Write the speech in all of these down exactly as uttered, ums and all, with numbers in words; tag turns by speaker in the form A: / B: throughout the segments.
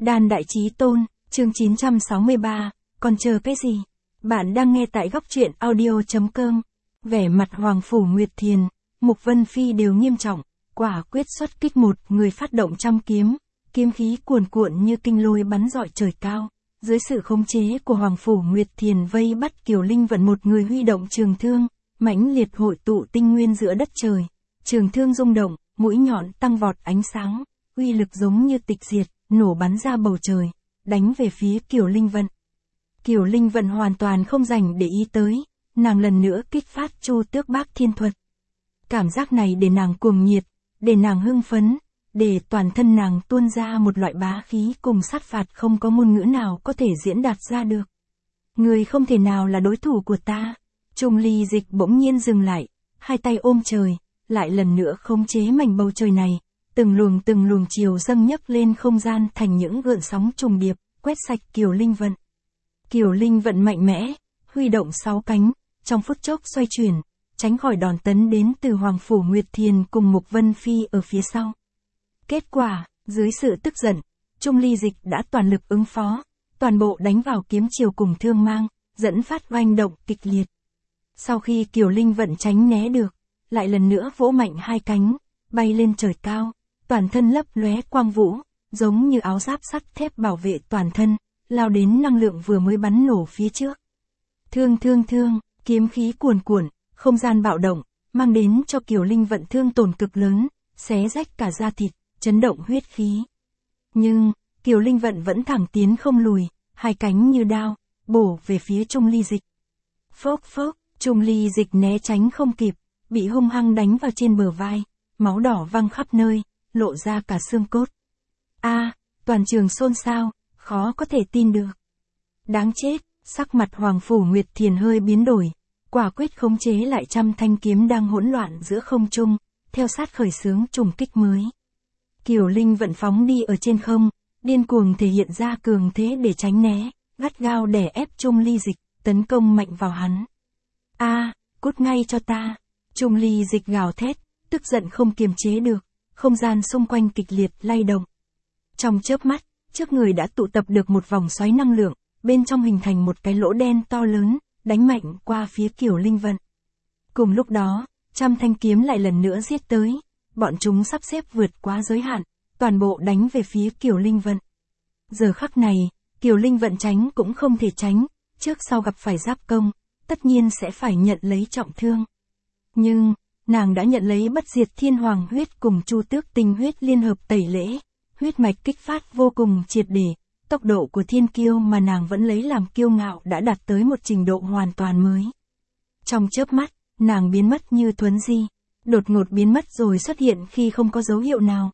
A: Đan Đại Chí Tôn, chương chín trăm sáu mươi ba, còn chờ cái gì? Bạn đang nghe tại góc truyện audio.com. Vẻ mặt Hoàng Phủ Nguyệt Thiền, Mục Vân Phi đều nghiêm trọng, quả quyết xuất kích một người phát động trăm kiếm, kiếm khí cuồn cuộn như kinh lôi bắn rọi trời cao. Dưới sự khống chế của Hoàng Phủ Nguyệt Thiền vây bắt Kiều Linh Vận một người huy động trường thương, mãnh liệt hội tụ tinh nguyên giữa đất trời. Trường thương rung động, mũi nhọn tăng vọt ánh sáng, uy lực giống như tịch diệt, nổ bắn ra bầu trời, đánh về phía Kiều Linh Vận. Kiều Linh Vận hoàn toàn không dành để ý tới, nàng lần nữa kích phát Chu Tước Bác Thiên Thuật. Cảm giác này để nàng cuồng nhiệt, để nàng hưng phấn, để toàn thân nàng tuôn ra một loại bá khí cùng sát phạt không có ngôn ngữ nào có thể diễn đạt ra được. Người không thể nào là đối thủ của ta. Trung Ly Dịch bỗng nhiên dừng lại, hai tay ôm trời, lại lần nữa khống chế mảnh bầu trời này, từng luồng từng luồng chiều dâng nhấc lên không gian thành những gợn sóng trùng điệp, quét sạch Kiều Linh Vận. Kiều Linh Vận mạnh mẽ, huy động sáu cánh, trong phút chốc xoay chuyển, tránh khỏi đòn tấn đến từ Hoàng Phủ Nguyệt Thiền cùng Mục Vân Phi ở phía sau. Kết quả, dưới sự tức giận, Trung Ly Dịch đã toàn lực ứng phó, toàn bộ đánh vào kiếm chiều cùng thương mang, dẫn phát oanh động kịch liệt. Sau khi Kiều Linh Vận tránh né được, lại lần nữa vỗ mạnh hai cánh, bay lên trời cao, toàn thân lấp lóe quang vũ, giống như áo giáp sắt thép bảo vệ toàn thân, lao đến năng lượng vừa mới bắn nổ phía trước. Thương thương thương, kiếm khí cuồn cuộn, không gian bạo động, mang đến cho Kiều Linh Vận thương tổn cực lớn, xé rách cả da thịt, chấn động huyết khí. Nhưng, Kiều Linh Vận vẫn thẳng tiến không lùi, hai cánh như đao, bổ về phía Trung Ly Dịch. Phốc phốc, Trung Ly Dịch né tránh không kịp, bị hung hăng đánh vào trên bờ vai, máu đỏ văng khắp nơi, lộ ra cả xương cốt. A, toàn trường xôn xao, khó có thể tin được. Đáng chết, sắc mặt Hoàng Phủ Nguyệt Thiền hơi biến đổi, quả quyết khống chế lại trăm thanh kiếm đang hỗn loạn giữa không trung, theo sát khởi xướng trùng kích mới. Kiều Linh Vận phóng đi ở trên không, điên cuồng thể hiện ra cường thế để tránh né, gắt gao đè ép Trung Ly Dịch, tấn công mạnh vào hắn. A, cút ngay cho ta. Trung Ly Dịch gào thét, tức giận không kiềm chế được, không gian xung quanh kịch liệt lay động. Trong chớp mắt, trước người đã tụ tập được một vòng xoáy năng lượng, bên trong hình thành một cái lỗ đen to lớn, đánh mạnh qua phía Kiều Linh Vận. Cùng lúc đó, trăm thanh kiếm lại lần nữa giết tới, bọn chúng sắp xếp vượt quá giới hạn, toàn bộ đánh về phía Kiều Linh Vận. Giờ khắc này, Kiều Linh Vận tránh cũng không thể tránh, trước sau gặp phải giáp công, tất nhiên sẽ phải nhận lấy trọng thương. Nhưng, nàng đã nhận lấy bất diệt thiên hoàng huyết cùng Chu Tước tinh huyết liên hợp tẩy lễ, huyết mạch kích phát vô cùng triệt để, tốc độ của thiên kiêu mà nàng vẫn lấy làm kiêu ngạo đã đạt tới một trình độ hoàn toàn mới. Trong chớp mắt, nàng biến mất như thuấn di, đột ngột biến mất rồi xuất hiện khi không có dấu hiệu nào.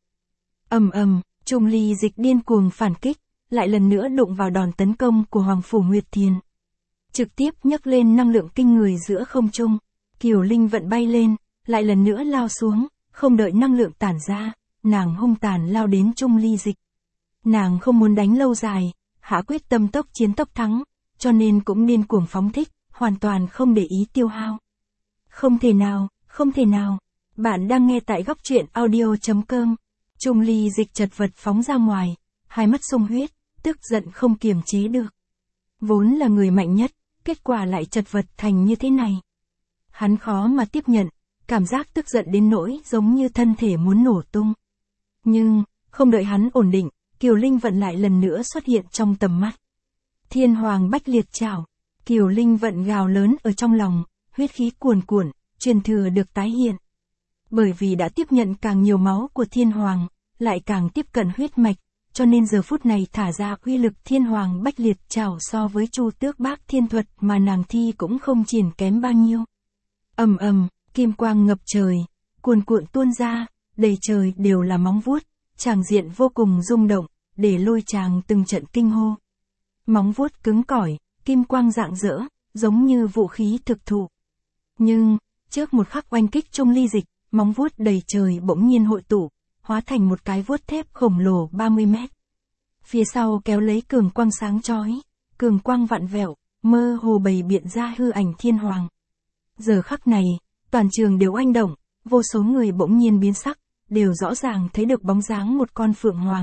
A: Ầm ầm, Trung Ly Dịch điên cuồng phản kích, lại lần nữa đụng vào đòn tấn công của Hoàng Phủ Nguyệt Thiền. Trực tiếp nhấc lên năng lượng kinh người giữa không trung, Kiều Linh Vận bay lên, lại lần nữa lao xuống, không đợi năng lượng tản ra, nàng hung tàn lao đến Trung Ly Dịch. Nàng không muốn đánh lâu dài, hạ quyết tâm tốc chiến tốc thắng, cho nên cũng điên cuồng phóng thích, hoàn toàn không để ý tiêu hao. Không thể nào, không thể nào. Bạn đang nghe tại góc truyện audio.com. Trung Ly Dịch chật vật phóng ra ngoài, hai mắt sung huyết, tức giận không kiềm chế được. Vốn là người mạnh nhất, kết quả lại chật vật thành như thế này. Hắn khó mà tiếp nhận, cảm giác tức giận đến nỗi giống như thân thể muốn nổ tung. Nhưng, không đợi hắn ổn định, Kiều Linh Vận lại lần nữa xuất hiện trong tầm mắt. Thiên Hoàng Bách Liệt Trảo, Kiều Linh Vận gào lớn ở trong lòng, huyết khí cuồn cuộn, truyền thừa được tái hiện. Bởi vì đã tiếp nhận càng nhiều máu của Thiên Hoàng, lại càng tiếp cận huyết mạch, cho nên giờ phút này thả ra uy lực Thiên Hoàng Bách Liệt Trảo so với Chu Tước Bác Thiên Thuật mà nàng thi cũng không chìn kém bao nhiêu. Ầm ầm, kim quang ngập trời, cuồn cuộn tuôn ra, đầy trời đều là móng vuốt, tràng diện vô cùng rung động, để lôi tràng từng trận kinh hô. Móng vuốt cứng cỏi, kim quang rạng rỡ, giống như vũ khí thực thụ. Nhưng, trước một khắc oanh kích Trung Ly Dịch, móng vuốt đầy trời bỗng nhiên hội tụ, hóa thành một cái vuốt thép khổng lồ ba mươi mét. Phía sau kéo lấy cường quang sáng chói, cường quang vặn vẹo, mơ hồ bày biện ra hư ảnh Thiên Hoàng. Giờ khắc này, toàn trường đều oanh động, vô số người bỗng nhiên biến sắc, đều rõ ràng thấy được bóng dáng một con phượng hoàng,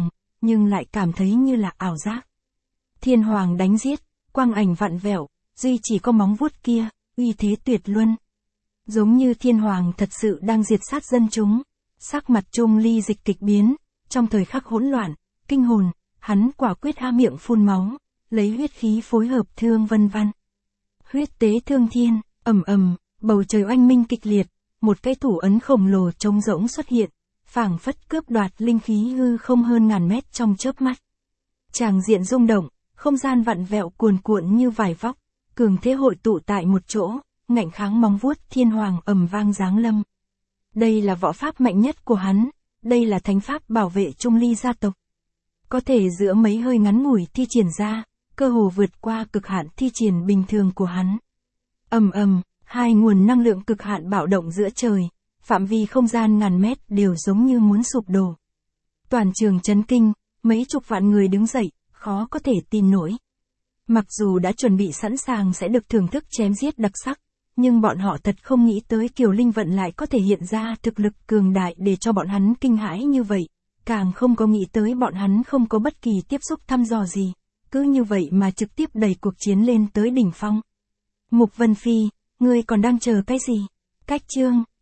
A: nhưng lại cảm thấy như là ảo giác. Thiên hoàng đánh giết, quang ảnh vặn vẹo, duy chỉ có móng vuốt kia, uy thế tuyệt luân. Giống như thiên hoàng thật sự đang diệt sát dân chúng. Sắc mặt Trung Ly Dịch kịch biến, trong thời khắc hỗn loạn, kinh hồn, hắn quả quyết há miệng phun máu, lấy huyết khí phối hợp thương vân văn. Huyết tế thương thiên, ầm ầm, bầu trời oanh minh kịch liệt, một cái thủ ấn khổng lồ trống rỗng xuất hiện, phảng phất cướp đoạt linh khí hư không hơn ngàn mét trong chớp mắt. Tràng diện rung động, không gian vặn vẹo cuồn cuộn như vải vóc, cường thế hội tụ tại một chỗ, ngạnh kháng móng vuốt thiên hoàng ầm vang giáng lâm. Đây là võ pháp mạnh nhất của hắn, đây là thánh pháp bảo vệ Trung Ly gia tộc. Có thể giữa mấy hơi ngắn ngủi thi triển ra, cơ hồ vượt qua cực hạn thi triển bình thường của hắn. Ầm ầm, hai nguồn năng lượng cực hạn bạo động giữa trời, phạm vi không gian ngàn mét đều giống như muốn sụp đổ. Toàn trường chấn kinh, mấy chục vạn người đứng dậy, khó có thể tin nổi. Mặc dù đã chuẩn bị sẵn sàng sẽ được thưởng thức chém giết đặc sắc, nhưng bọn họ thật không nghĩ tới Kiều Linh Vận lại có thể hiện ra thực lực cường đại để cho bọn hắn kinh hãi như vậy, càng không có nghĩ tới bọn hắn không có bất kỳ tiếp xúc thăm dò gì, cứ như vậy mà trực tiếp đẩy cuộc chiến lên tới đỉnh phong. Mục Vân Phi, ngươi còn đang chờ cái gì? Cách chương